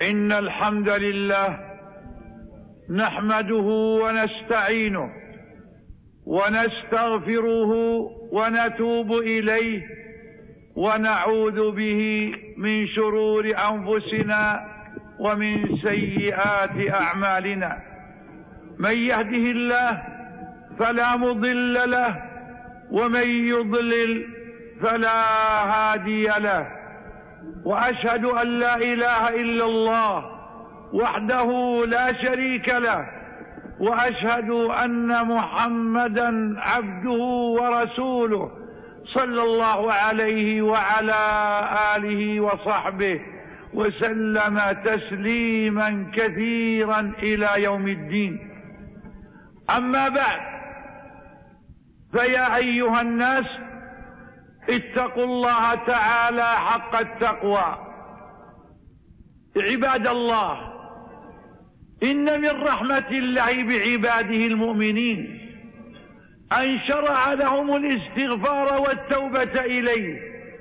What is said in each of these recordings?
إن الحمد لله نحمده ونستعينه ونستغفره ونتوب إليه ونعوذ به من شرور أنفسنا ومن سيئات أعمالنا. من يهده الله فلا مضل له ومن يضلل فلا هادي له، وأشهد أن لا إله إلا الله وحده لا شريك له، وأشهد أن محمدا عبده ورسوله صلى الله عليه وعلى آله وصحبه وسلم تسليما كثيرا إلى يوم الدين. أما بعد، فيا أيها الناس اتقوا الله تعالى حق التقوى. عباد الله، إن من رحمة الله بعباده المؤمنين أن شرع لهم الاستغفار والتوبة إليه،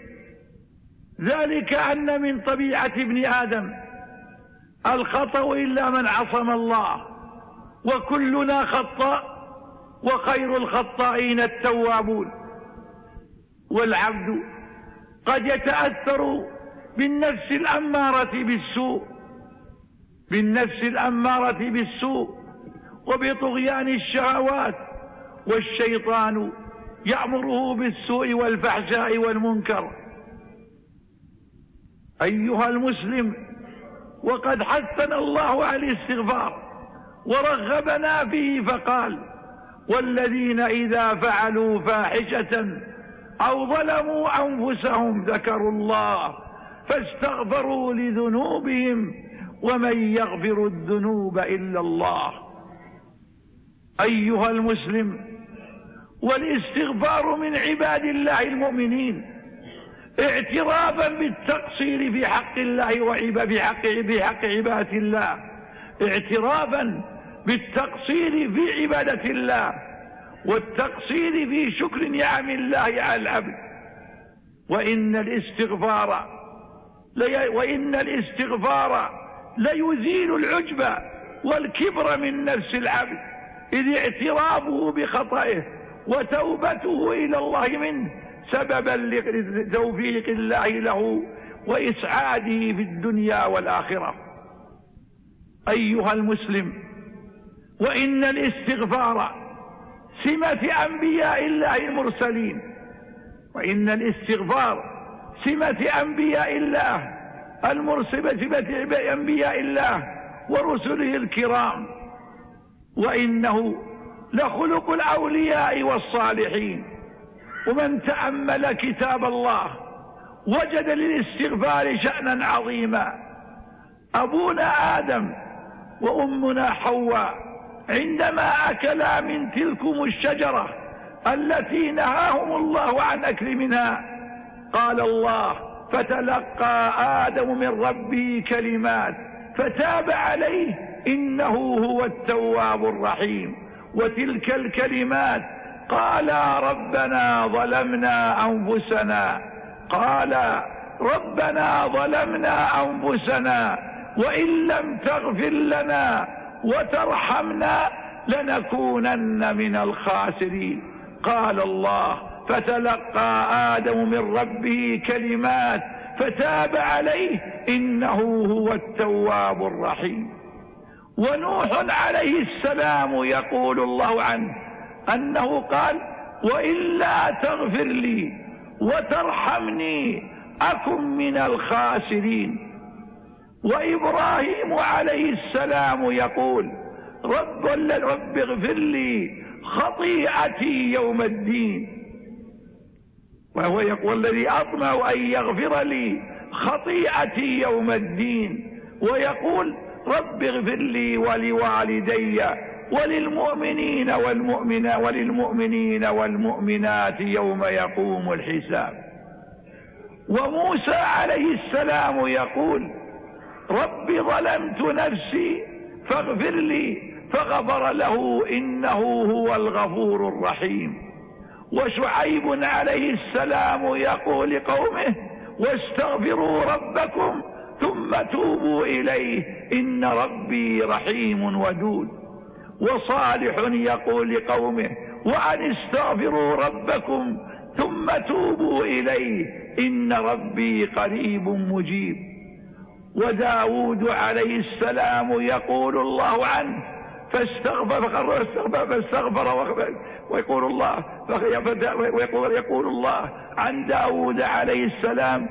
ذلك أن من طبيعة ابن آدم الخطأ إلا من عصم الله، وكلنا خطاء وخير الخطائين التوابون. والعبد قد يتأثر بالنفس الأمارة بالسوء وبطغيان الشهوات، والشيطان يأمره بالسوء والفحشاء والمنكر. أيها المسلم، وقد حثنا الله على الاستغفار ورغبنا فيه فقال: والذين إذا فعلوا فاحشة أو ظلموا أنفسهم ذكروا الله فاستغفروا لذنوبهم ومن يغفر الذنوب إلا الله. أيها المسلم، والاستغفار من عباد الله المؤمنين اعترافا بالتقصير في حق الله وبحق عبادة الله، اعترافا بالتقصير في عبادة الله والتقصير في شكر نعم الله على العبد. وإن الاستغفار ليزيل العجب والكبر من نفس العبد، إذ اعترافه بخطئه وتوبته إلى الله منه سببا لتوفيق الله له وإسعاده في الدنيا والآخرة. أيها المسلم، وإن الاستغفار سمة أنبياء الله المرسلين، وإن الاستغفار سمة أنبياء الله أنبياء الله ورسله الكرام، وإنه لخلق الأولياء والصالحين. ومن تأمل كتاب الله وجد للاستغفار شأنا عظيما. أبونا آدم وأمنا حواء عندما أكلا من تلكم الشجرة التي نهاهم الله عن أكل منها، قال الله: فتلقى آدم من ربه كلمات فتاب عليه إنه هو التواب الرحيم. وتلك الكلمات قال: ربنا ظلمنا أنفسنا وإن لم تغفر لنا وترحمنا لنكونن من الخاسرين. قال الله: فتلقى آدم من ربه كلمات فتاب عليه إنه هو التواب الرحيم. ونوح عليه السلام يقول الله عنه أنه قال: وإلا تغفر لي وترحمني أكن من الخاسرين. وإبراهيم عليه السلام يقول: رب اغفر لي خطيئتي يوم الدين. وهو يقول: الذي أطمع أن يغفر لي خطيئتي يوم الدين. ويقول: رب اغفر لي ولوالدي وللمؤمنين والمؤمنات يوم يقوم الحساب. وموسى عليه السلام يقول: رب ظلمت نفسي فاغفر لي فغفر له إنه هو الغفور الرحيم. وشعيب عليه السلام يقول لقومه: واستغفروا ربكم ثم ثم توبوا إليه إن ربي رحيم ودود. وصالح يقول لقومه وأن استغفروا ربكم ثم توبوا إليه إن ربي قريب مجيب. وداود عليه السلام يقول الله عنه فاستغفر ويقول الله عن داود عليه السلام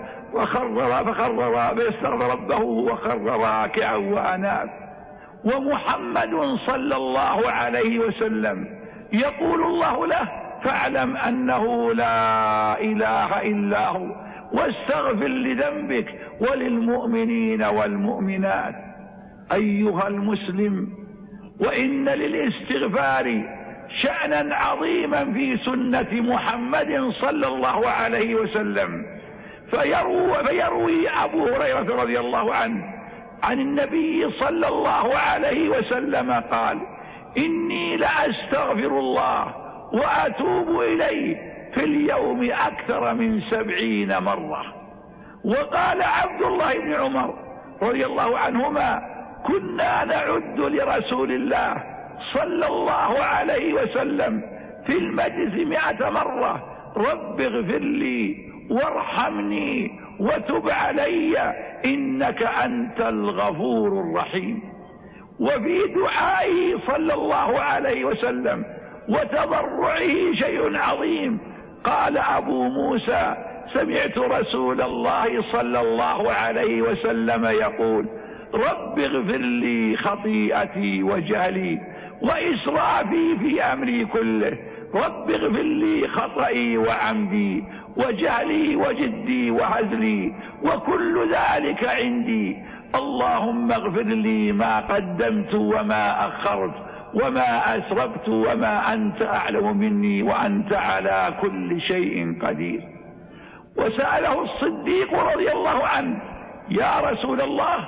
فاستغفر ربه وخر راكعا وأناب. ومحمد صلى الله عليه وسلم يقول الله له فاعلم أنه لا إله إلا هو واستغفر لذنبك وللمؤمنين والمؤمنات. أيها المسلم، وإن للاستغفار شأنا عظيما في سنة محمد صلى الله عليه وسلم. فيروي أبو هريرة رضي الله عنه عن النبي صلى الله عليه وسلم قال إني لأستغفر الله وأتوب إليه في اليوم أكثر من 70 مرة. وقال عبد الله بن عمر رضي الله عنهما كنا نعد لرسول الله صلى الله عليه وسلم في المجلس 100 مرة رب اغفر لي وارحمني وتب علي إنك أنت الغفور الرحيم. وفي دعائه صلى الله عليه وسلم وتضرعه شيء عظيم. قال أبو موسى سمعت رسول الله صلى الله عليه وسلم يقول رب اغفر لي خطيئتي وجهلي وإسرافي في أمري كله، رب اغفر لي خطئي وعمدي وجهلي وجدي وهزلي وكل ذلك عندي، اللهم اغفر لي ما قدمت وما أخرت وما أسرفت وما أنت أعلم مني وأنت على كل شيء قدير. وسأله الصديق رضي الله عنه يا رسول الله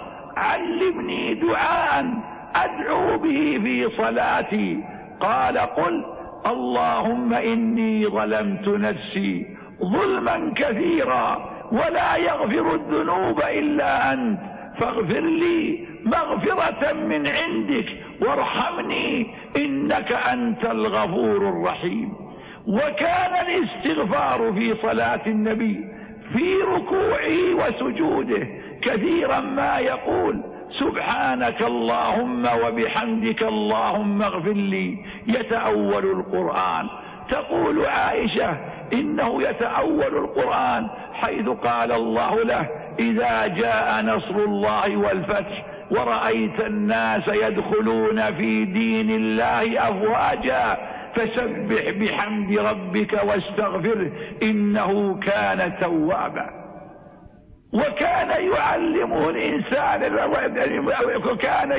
علمني دعاء أدعو به في صلاتي. قال قل اللهم إني ظلمت نفسي ظلما كثيرا ولا يغفر الذنوب إلا أنت فاغفر لي مغفرة من عندك وارحمني إنك أنت الغفور الرحيم. وكان الاستغفار في صلاة النبي في ركوعه وسجوده كثيرا ما يقول سبحانك اللهم وبحمدك اللهم اغفر لي يتأول القرآن. تقول عائشة إنه يتأول القرآن حيث قال الله له إذا جاء نصر الله والفتح ورأيت الناس يدخلون في دين الله أفواجا فسبح بحمد ربك واستغفره إنه كان توابا. وكان يعلمه الإنسان وكان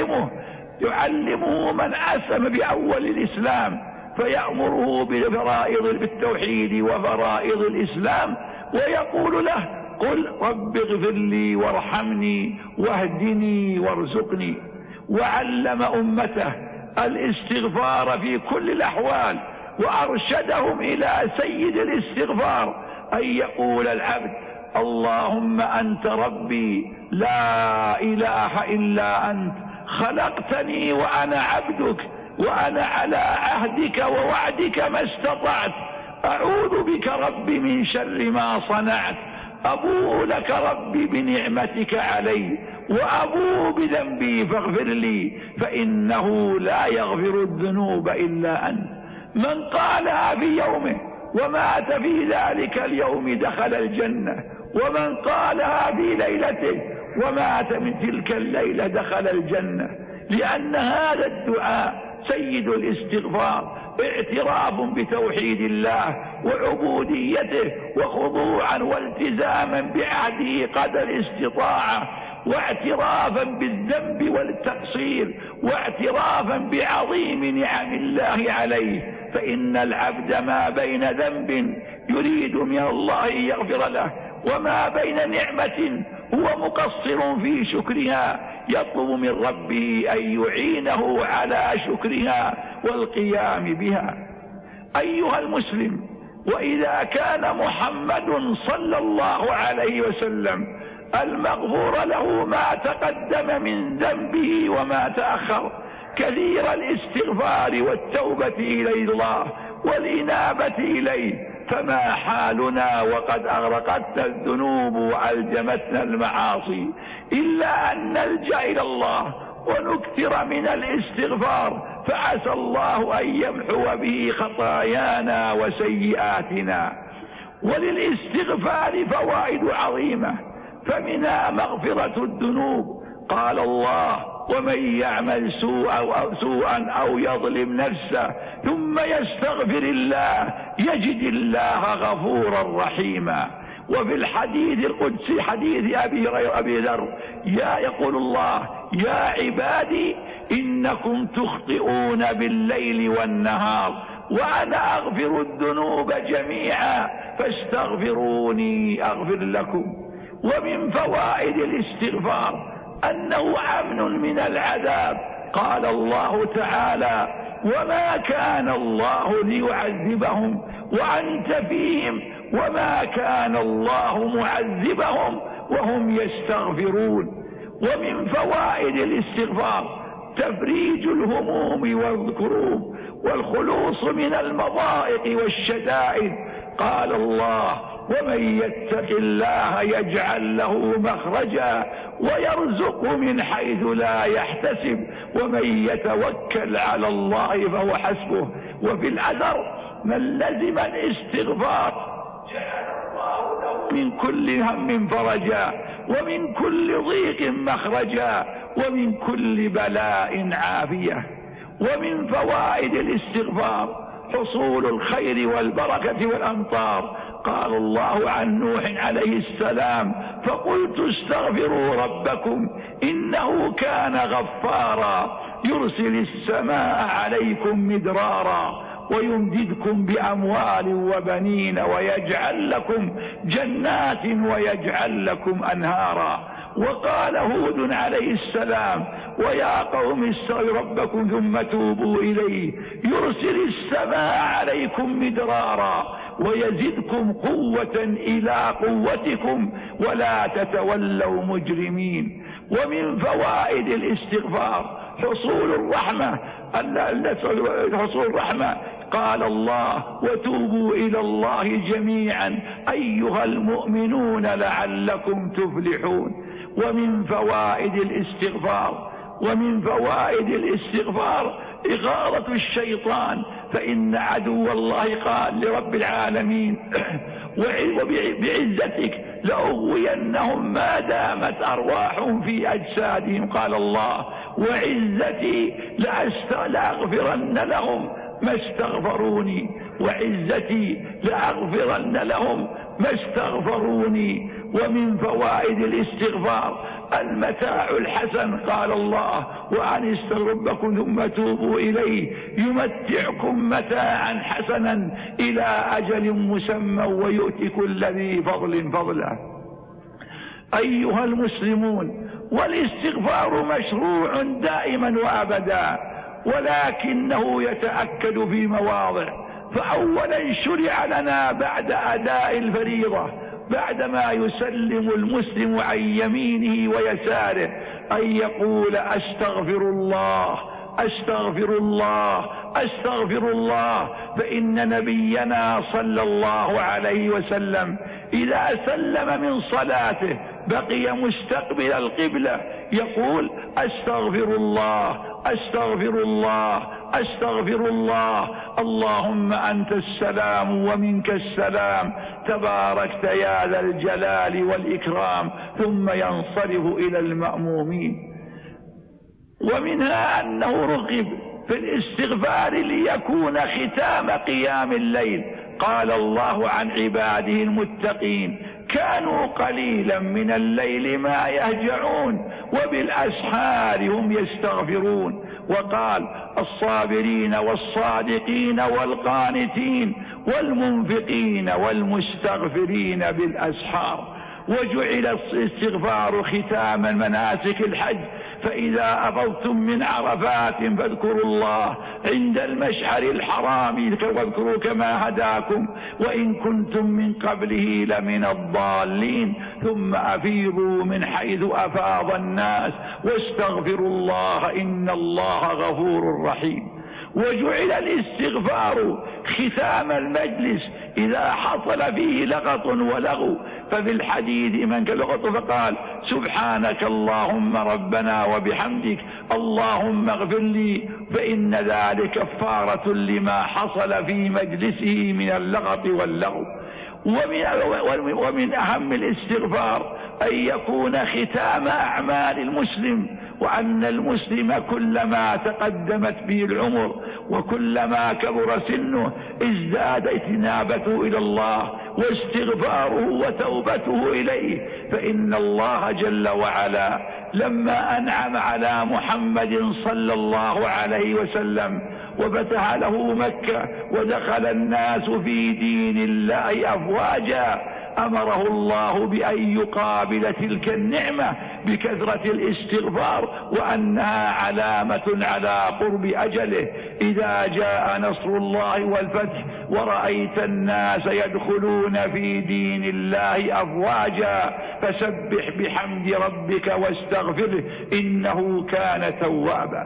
يعلمه من أسلم بأول الإسلام فيأمره بالتوحيد وفرائض الإسلام ويقول له قل رب اغفر لي وارحمني واهدني وارزقني. وعلم أمته الاستغفار في كل الأحوال وأرشدهم إلى سيد الاستغفار أن يقول العبد اللهم أنت ربي لا إله إلا أنت خلقتني وأنا عبدك وأنا على عهدك ووعدك ما استطعت أعوذ بك ربي من شر ما صنعت أبوء لك ربي بنعمتك علي وأبوء بذنبي فاغفر لي فإنه لا يغفر الذنوب إلا أنت. من قالها في يومه ومات في ذلك اليوم دخل الجنة، ومن قالها في ليلته ومات من تلك الليلة دخل الجنة، لأن هذا الدعاء سيد الاستغفار اعتراف بتوحيد الله وعبوديته وخضوعا والتزاما بعهده قدر الاستطاعة واعترافا بالذنب والتقصير واعترافا بعظيم نعم الله عليه. فإن العبد ما بين ذنب يريد من الله يغفر له وما بين نعمة هو مقصر في شكرها يطلب من ربه أن يعينه على شكرها والقيام بها. أيها المسلم، وإذا كان محمد صلى الله عليه وسلم المغفور له ما تقدم من ذنبه وما تأخر، كثير الاستغفار والتوبة إلى الله والإنابة إليه. فما حالنا وقد أغرقتنا الذنوب وألجمتنا المعاصي إلا أن نلجأ إلى الله ونكثر من الاستغفار، فعسى الله أن يمحو به خطايانا وسيئاتنا. وللاستغفار فوائد عظيمة، فمنها مغفرة الذنوب. قال الله: ومن يعمل سوءا أو يظلم نفسه ثم يستغفر الله يجد الله غفورا رحيما. وفي الحديث القدسي حديث أبي ذر يقول الله: يا عبادي إنكم تخطئون بالليل والنهار وأنا أغفر الذنوب جميعا فاستغفروني أغفر لكم. ومن فوائد الاستغفار أنه أمن من العذاب. قال الله تعالى: وما كان الله ليعذبهم وأنت فيهم وما كان الله معذبهم وهم يستغفرون. ومن فوائد الاستغفار تفريج الهموم والكروب والخلوص من المضائق والشدائد. قال الله: ومن يتق الله يجعل له مخرجا ويرزقه من حيث لا يحتسب ومن يتوكل على الله فهو حسبه. وفي الأثر: من لزم الاستغفار جعل الله له من كل هم فرجا ومن كل ضيق مخرجا ومن كل بلاء عافية. ومن فوائد الاستغفار حصول الخير والبركة والأمطار. قال الله عن نوح عليه السلام: فقلت استغفروا ربكم إنه كان غفارا يرسل السماء عليكم مدرارا ويمددكم بأموال وبنين ويجعل لكم جنات ويجعل لكم أنهارا. وقال هود عليه السلام: ويا قوم استغفروا ربكم ثم توبوا إليه يرسل السماء عليكم مدرارا ويزدكم قوة إلى قوتكم ولا تتولوا مجرمين. ومن فوائد الاستغفار حصول الرحمة. قال الله: وتوبوا إلى الله جميعا أيها المؤمنون لعلكم تفلحون. ومن فوائد الاستغفار إغاظة الشيطان، فإن عدو الله قال لرب العالمين: وبعزتك لأغوينهم ما دامت أرواحهم في أجسادهم. قال الله: وعزتي لأغفرن لهم ما استغفروني وعزتي لأغفرن لهم ما استغفروني. ومن فوائد الاستغفار المتاع الحسن. قال الله: وأن استغفروا ربكم ثم توبوا إليه يمتعكم متاعا حسنا إلى أجل مسمى ويؤتي كل ذي فضل فضله. أيها المسلمون، والاستغفار مشروع دائما وأبدا، ولكنه يتأكد في مواضع. فأولا شرع لنا بعد أداء الفريضة بعدما يسلم المسلم عن يمينه ويساره أن يقول: أستغفر الله أستغفر الله أستغفر الله. فإن نبينا صلى الله عليه وسلم إذا سلم من صلاته بقي مستقبل القبلة يقول: أستغفر الله أستغفر الله أستغفر الله اللهم أنت السلام ومنك السلام تباركت يا ذا الجلال والإكرام، ثم ينصرف إلى المأمومين. ومنها أنه رغب في الاستغفار ليكون ختام قيام الليل. قال الله عن عباده المتقين: كانوا قليلا من الليل ما يهجعون وبالأسحار هم يستغفرون. وقال: الصابرين والصادقين والقانتين والمنفقين والمستغفرين بالأسحار. وجعل الاستغفار ختاما مناسك الحج، فإذا أفضتم من عرفات فاذكروا الله عند المشعر الحرام واذكروا كما هداكم وإن كنتم من قبله لمن الضالين ثم أفيضوا من حيث أفاض الناس واستغفروا الله إن الله غفور رحيم. وجعل الاستغفار ختام المجلس إذا حصل فيه لغط ولغو، ففي الحديث من كلغط فقال سبحانك اللهم ربنا وبحمدك اللهم اغفر لي، فإن ذلك كفارة لما حصل في مجلسه من اللغط واللغو. ومن أهم الاستغفار أن يكون ختام أعمال المسلم، وأن المسلم كلما تقدمت به العمر وكلما كبر سنه ازداد اتنابته إلى الله واستغفاره وتوبته إليه، فإن الله جل وعلا لما أنعم على محمد صلى الله عليه وسلم وفتح له مكة ودخل الناس في دين الله أفواجا أمره الله بأن يقابل تلك النعمة بكثرة الاستغفار، وأنها علامة على قرب أجله. إذا جاء نصر الله والفتح ورأيت الناس يدخلون في دين الله أفواجا فسبح بحمد ربك واستغفره إنه كان توابا.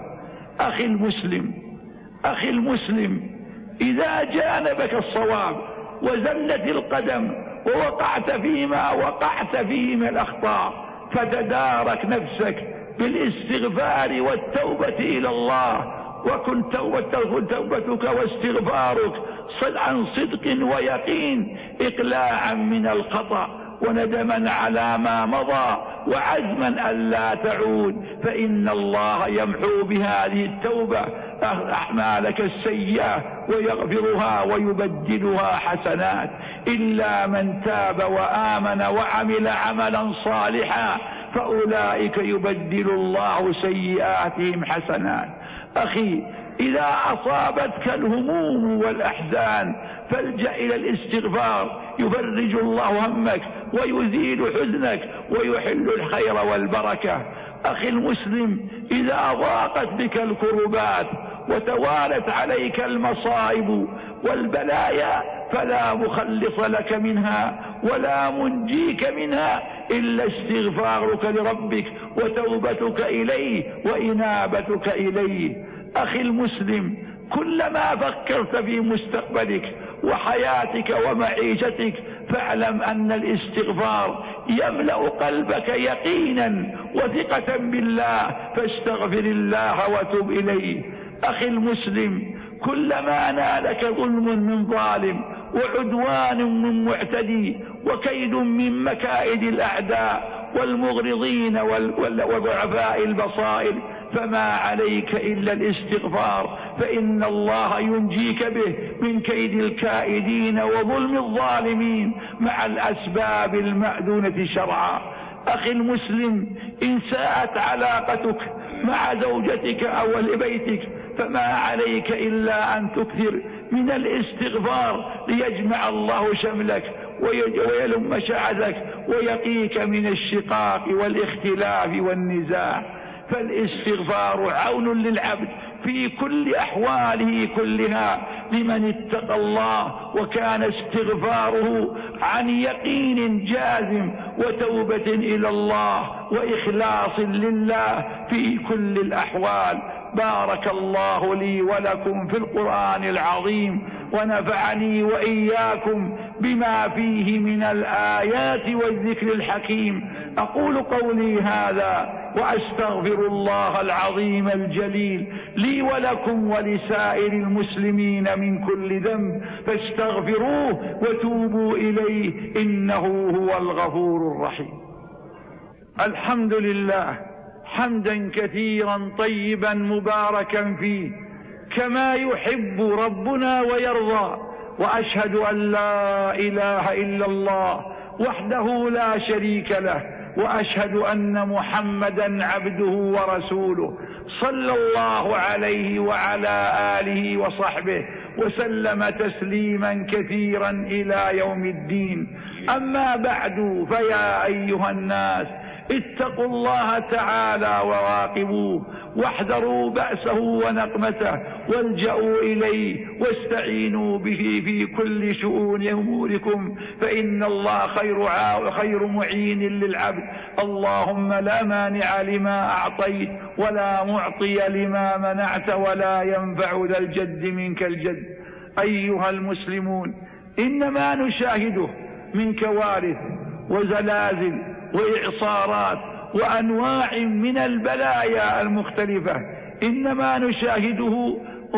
أخي المسلم، إذا جانبك الصواب وزلت القدم ووقعت فيما وقعت فيه من الأخطاء فتدارك نفسك بالاستغفار والتوبة إلى الله، وكن توبتك واستغفارك عن صدق ويقين إقلاعا من الخطأ وندما على ما مضى وعزما ألا تعود، فإن الله يمحو بهذه التوبة أعمالك السيئة ويغفرها ويبدلها حسنات، إلا من تاب وآمن وعمل عملا صالحا فأولئك يبدل الله سيئاتهم حسنات. أخي، إذا أصابتك الهموم والأحزان فالجأ إلى الاستغفار يفرج الله همك ويزيل حزنك ويحل الخير والبركة. أخي المسلم، إذا ضاقت بك الكربات وتوالت عليك المصائب والبلايا فلا مخلص لك منها ولا منجيك منها إلا استغفارك لربك وتوبتك إليه وإنابتك إليه. أخي المسلم، كلما فكرت في مستقبلك وحياتك ومعيشتك فاعلم أن الاستغفار يملأ قلبك يقينا وثقة بالله، فاستغفر الله وتب إليه. أخي المسلم، كلما نالك ظلم من ظالم وعدوان من معتدي وكيد من مكائد الأعداء والمغرضين وضعفاء البصائر فما عليك إلا الاستغفار، فإن الله ينجيك به من كيد الكائدين وظلم الظالمين مع الأسباب المأذونة شرعا. أخي المسلم، إن ساءت علاقتك مع زوجتك أو لبيتك فما عليك إلا أن تكثر من الاستغفار ليجمع الله شملك ويلم شعثك ويقيك من الشقاق والاختلاف والنزاع. فالاستغفار عون للعبد في كل أحواله كلها لمن اتقى الله وكان استغفاره عن يقين جازم وتوبة إلى الله وإخلاص لله في كل الأحوال. بارك الله لي ولكم في القرآن العظيم ونفعني وإياكم بما فيه من الآيات والذكر الحكيم. أقول قولي هذا وأستغفر الله العظيم الجليل لي ولكم ولسائر المسلمين من كل ذنب فاستغفروه وتوبوا إليه إنه هو الغفور الرحيم. الحمد لله حمدا كثيرا طيبا مباركا فيه كما يحب ربنا ويرضى، وأشهد أن لا إله إلا الله وحده لا شريك له، وأشهد أن محمدا عبده ورسوله صلى الله عليه وعلى آله وصحبه وسلم تسليما كثيرا إلى يوم الدين. أما بعد، فيا أيها الناس اتقوا الله تعالى وراقبوه، واحذروا بأسه ونقمته، والجأوا إليه واستعينوا به في كل شؤون أموركم، فإن الله خير معين للعبد. اللهم لا مانع لما أعطيت ولا معطي لما منعت ولا ينفع ذا الجد منك الجد. أيها المسلمون، إنما نشاهده من كوارث وزلازل وإعصارات وأنواع من البلايا المختلفة، إنما نشاهده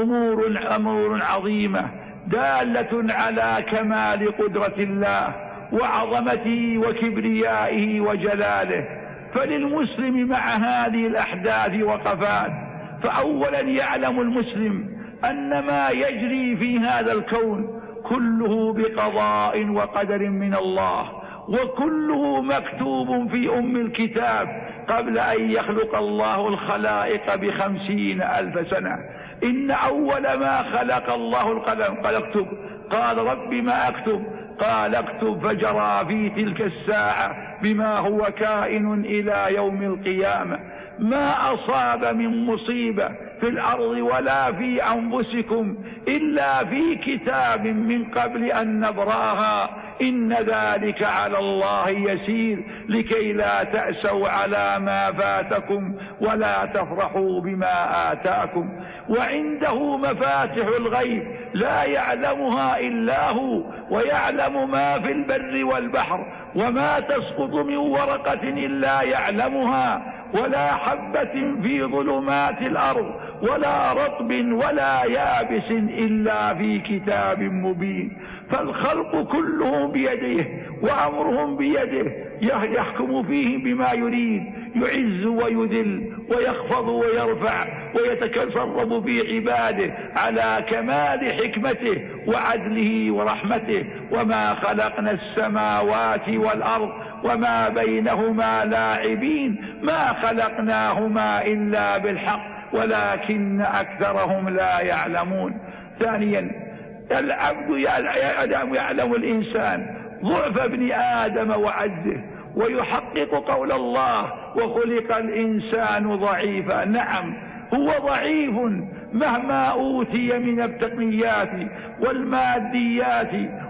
أمور عظيمة دالة على كمال قدرة الله وعظمته وكبريائه وجلاله. فللمسلم مع هذه الأحداث وقفات. فأولا يعلم المسلم أن ما يجري في هذا الكون كله بقضاء وقدر من الله، وكله مكتوب في أم الكتاب قبل أن يخلق الله الخلائق ب50,000 سنة. إن أول ما خلق الله القلم قال اكتب، قال رب ما أكتب، قال اكتب، فجرى في تلك الساعة بما هو كائن إلى يوم القيامة. ما أصاب من مصيبة في الأرض ولا في أنفسكم إلا في كتاب من قبل أن نبرأها، إن ذلك على الله يسير، لكي لا تأسوا على ما فاتكم ولا تفرحوا بما آتاكم. وعنده مفاتح الغيب لا يعلمها إلا هو، ويعلم ما في البر والبحر، وما تسقط من ورقة إلا يعلمها، ولا حبة في ظلمات الأرض ولا رطب ولا يابس إلا في كتاب مبين. فالخلق كلهم بيده وأمرهم بيده، يحكم فيهم بما يريد، يعز ويذل ويخفض ويرفع ويتصرف في عباده على كمال حكمته وعدله ورحمته. وما خلقنا السماوات والأرض وما بينهما لاعبين، ما خلقناهما إلا بالحق ولكن أكثرهم لا يعلمون. ثانيا العبد يعلم الإنسان ضعف ابن آدم وعجزه، ويحقق قول الله وخلق الإنسان ضعيفا. نعم هو ضعيف مهما أوتي من التقنيات والماديات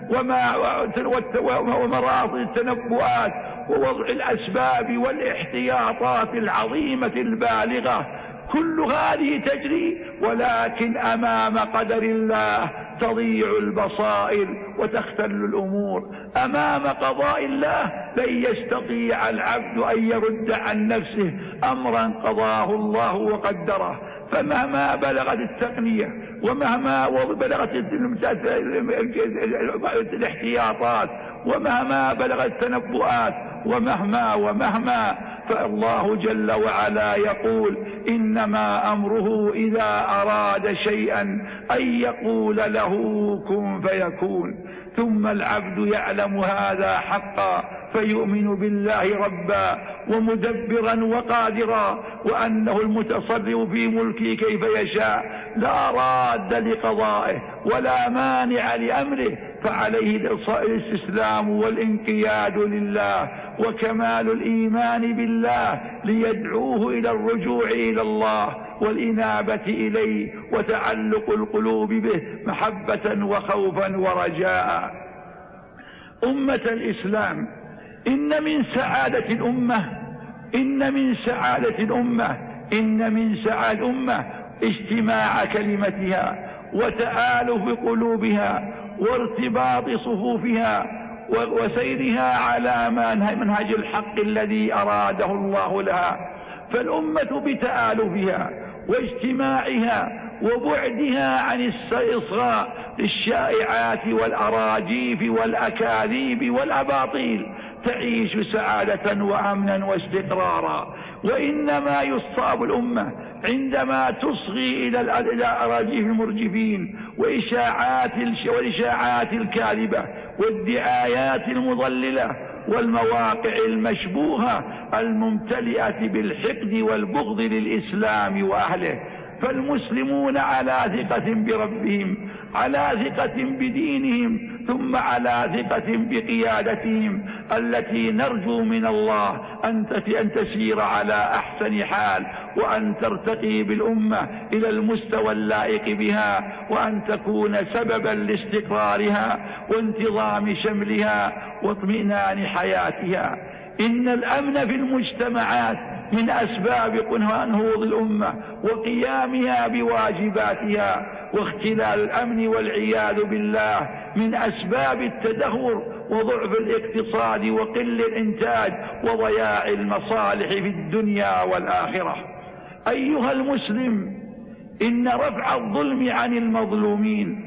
ومراض التنبؤات ووضع الأسباب والاحتياطات العظيمة البالغة، كل هذه تجري، ولكن أمام قدر الله تضيع البصائر وتختل الأمور. أمام قضاء الله لن يستطيع العبد أن يرد عن نفسه أمرا قضاه الله وقدره. فمهما بلغت التقنية ومهما بلغت الاحتياطات ومهما بلغت التنبؤات ومهما فالله جل وعلا يقول إنما أمره إذا أراد شيئا أن يقول له كن فيكون. ثم العبد يعلم هذا حقا فيؤمن بالله ربا ومدبرا وقادرا، وأنه المتصرف في ملكه كيف يشاء، لا راد لقضائه ولا مانع لأمره، فعليه الاستسلام والانقياد لله وكمال الإيمان بالله ليدعوه إلى الرجوع إلى الله والإنابة إليه وتعلق القلوب به محبة وخوفا ورجاء. أمة الإسلام، إن من سعادة الأمة اجتماع كلمتها وتآلف قلوبها وارتباط صفوفها وسيرها على منهج الحق الذي أراده الله لها. فالأمة بتآلفها واجتماعها وبعدها عن الإصغاء للشائعات والأراجيف والأكاذيب والأباطيل تعيش سعادة وأمنا واستقرارا. وإنما يصاب الأمة عندما تصغي إلى أراجيف المرجفين والإشاعات الكاذبة والدعايات المضللة والمواقع المشبوهة الممتلئة بالحقد والبغض للإسلام وأهله. فالمسلمون على ثقة بربهم، على ثقة بدينهم، ثم على ثقة بقيادتهم التي نرجو من الله أن تسير على أحسن حال، وأن ترتقي بالأمة إلى المستوى اللائق بها، وأن تكون سببا لاستقرارها وانتظام شملها واطمئنان حياتها. إن الأمن في المجتمعات من أسباب نهوض الأمة وقيامها بواجباتها، واختلال الأمن والعياذ بالله من أسباب التدهور وضعف الاقتصاد وقل الإنتاج وضياع المصالح في الدنيا والآخرة. أيها المسلم، إن رفع الظلم عن المظلومين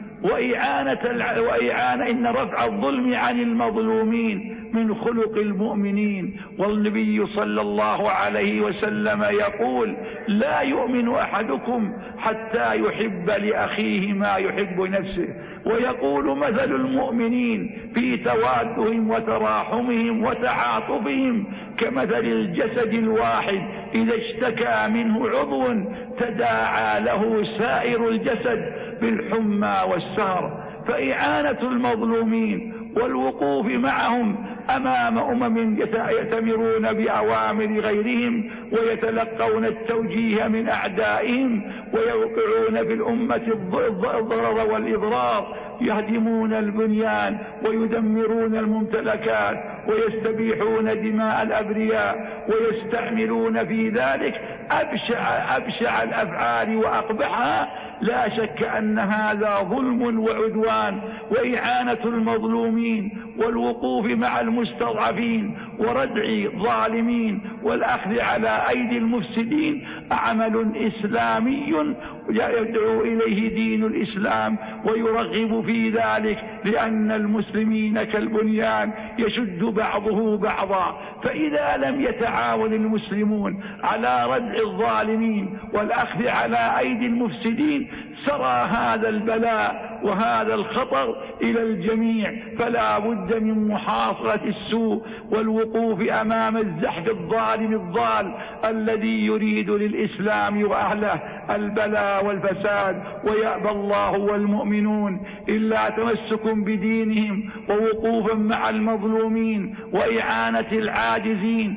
إن رفع الظلم عن المظلومين من خلق المؤمنين، والنبي صلى الله عليه وسلم يقول: لا يؤمن أحدكم حتى يحب لأخيه ما يحب نفسه. ويقول: مثل المؤمنين في توادهم وتراحمهم وتعاطفهم كمثل الجسد الواحد إذا اشتكى منه عضو تداعى له سائر الجسد بالحمى والسهر. فإعانة المظلومين والوقوف معهم أمام يأتمرون بأوامر غيرهم ويتلقون التوجيه من أعدائهم ويوقعون في الأمة الضرر والإضرار، يهدمون البنيان ويدمرون الممتلكات ويستبيحون دماء الأبرياء ويستعملون في ذلك أبشع الأفعال وأقبحها. لا شك أن هذا ظلم وعدوان، وإعانة المظلومين والوقوف مع المستضعفين وردع الظالمين والأخذ على أيدي المفسدين عمل إسلامي يدعو إليه دين الإسلام ويرغب في ذلك، لأن المسلمين كالبنيان يشد بعضه بعضا. فإذا لم يتعاون المسلمون على ردع الظالمين والأخذ على أيدي المفسدين سرى هذا البلاء وهذا الخطر إلى الجميع. فلا بد من محاصرة السوء والوقوف أمام الزحف الظالم الضال الذي يريد للإسلام وأهله البلاء والفساد. ويأبى الله والمؤمنون إلا تمسك بدينهم ووقوفا مع المظلومين وإعانة العاجزين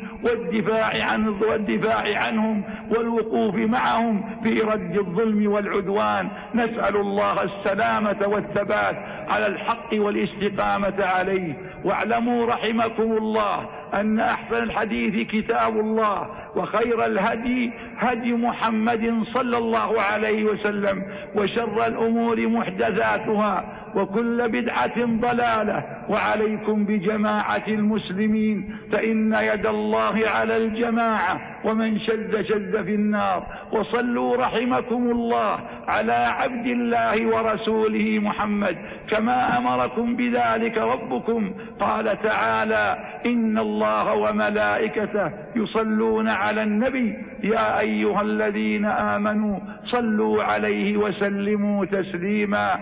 والدفاع عنهم والوقوف معهم في رد الظلم والعدوان. نسأل الله السلامة والثبات على الحق والاستقامة عليه. واعلموا رحمكم الله أن أحسن الحديث كتاب الله، وخير الهدي هدي محمد صلى الله عليه وسلم، وشر الأمور محدثاتها، وكل بدعة ضلالة. وعليكم بجماعة المسلمين، فإن يد الله على الجماعة، ومن شذ في النار. وصلوا رحمكم الله على عبد الله ورسوله محمد كما أمركم بذلك ربكم. قال تعالى: إن الله وملائكته يصلون على النبي يا أيها الذين آمنوا صلوا عليه وسلموا تسليما.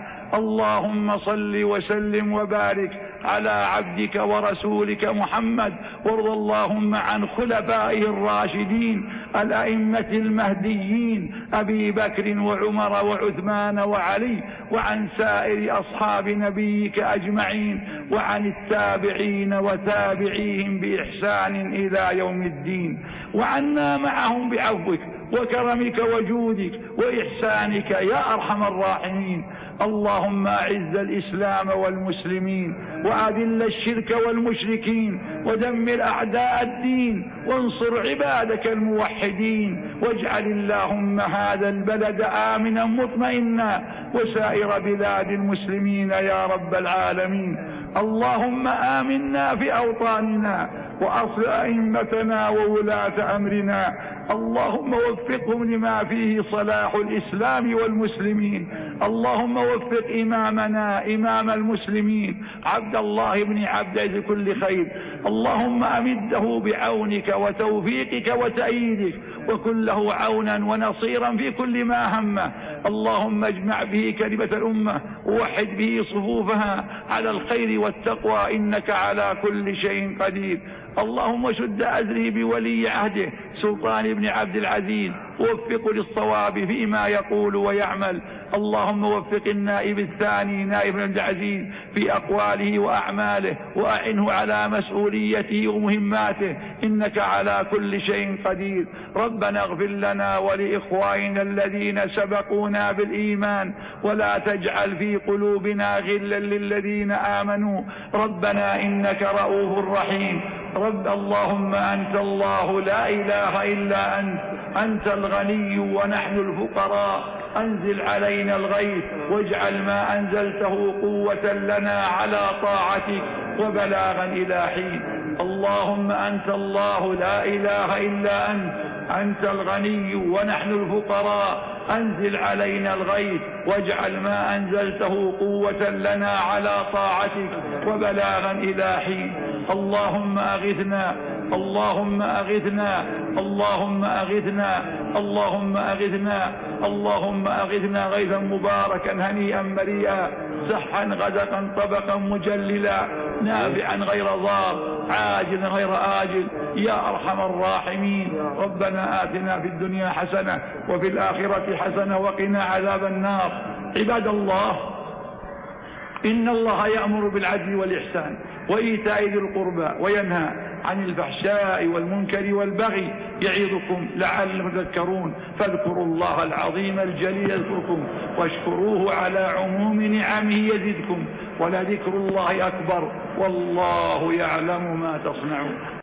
اللهم صل وسلم وبارك على عبدك ورسولك محمد، وارض اللهم عن خلفائه الراشدين الأئمة المهديين أبي بكر وعمر وعثمان وعلي، وعن سائر أصحاب نبيك أجمعين، وعن التابعين وتابعيهم بإحسان إلى يوم الدين، وعنا معهم بعفوك وكرمك وجودك وإحسانك يا أرحم الراحمين. اللهم أعز الإسلام والمسلمين، وأذل الشرك والمشركين، ودمر أعداء الدين، وانصر عبادك الموحدين. واجعل اللهم هذا البلد آمنا مطمئنا، وسائر بلاد المسلمين يا رب العالمين. اللهم آمنا في أوطاننا، وأصل أئمتنا وولاة أمرنا. اللهم وفقهم لما فيه صلاح الإسلام والمسلمين. اللهم وفق إمامنا إمام المسلمين عبد الله بن عبد بكل خير. اللهم أمده بعونك وتوفيقك وتأييدك، وكن له عونا ونصيرا في كل ما همه. اللهم اجمع به كلمة الأمة، ووحد به صفوفها على الخير والتقوى، إنك على كل شيء قدير. اللهم شد أزره بولي عهده سلطان بن عبد العزيز ووفقه للصواب فيما يقول ويعمل. اللهم وفق النائب الثاني نائب عبد العزيز في أقواله وأعماله، وأعنه على مسؤوليته ومهماته، إنك على كل شيء قدير. ربنا اغفر لنا ولإخواننا الذين سبقونا بالإيمان، ولا تجعل في قلوبنا غلا للذين آمنوا، ربنا إنك رؤوف رحيم. اللهم أنت الله لا إله إلا أنت الغني ونحن الفقراء، أنزل علينا الغيث واجعل ما أنزلته قوة لنا على طاعتك وبلاغا إلى حين. اللهم أنت الله لا إله إلا أنت الغني ونحن الفقراء، أنزل علينا الغيث واجعل ما أنزلته قوة لنا على طاعتك وبلاغا إلى حين. اللهم أغثنا، اللهم أغثنا، اللهم أغثنا، اللهم أغثنا، اللهم أغثنا غيثا مباركا هنيئا مريئا، صحا غدقا طبقا مجللا، نافعا غير ضار، عاجلا غير آجل، يا أرحم الراحمين. ربنا آتنا في الدنيا حسنة وفي الآخرة حسنة وقنا عذاب النار. عباد الله، إن الله يأمر بالعدل والإحسان وإيتاء ذي القربى وينهى عن الفحشاء والمنكر والبغي، يعظكم لعلكم تذكرون. فاذكروا الله العظيم الجليل يذكركم، واشكروه على عموم نعمه يزدكم، ولذكر الله أكبر، والله يعلم ما تصنعون.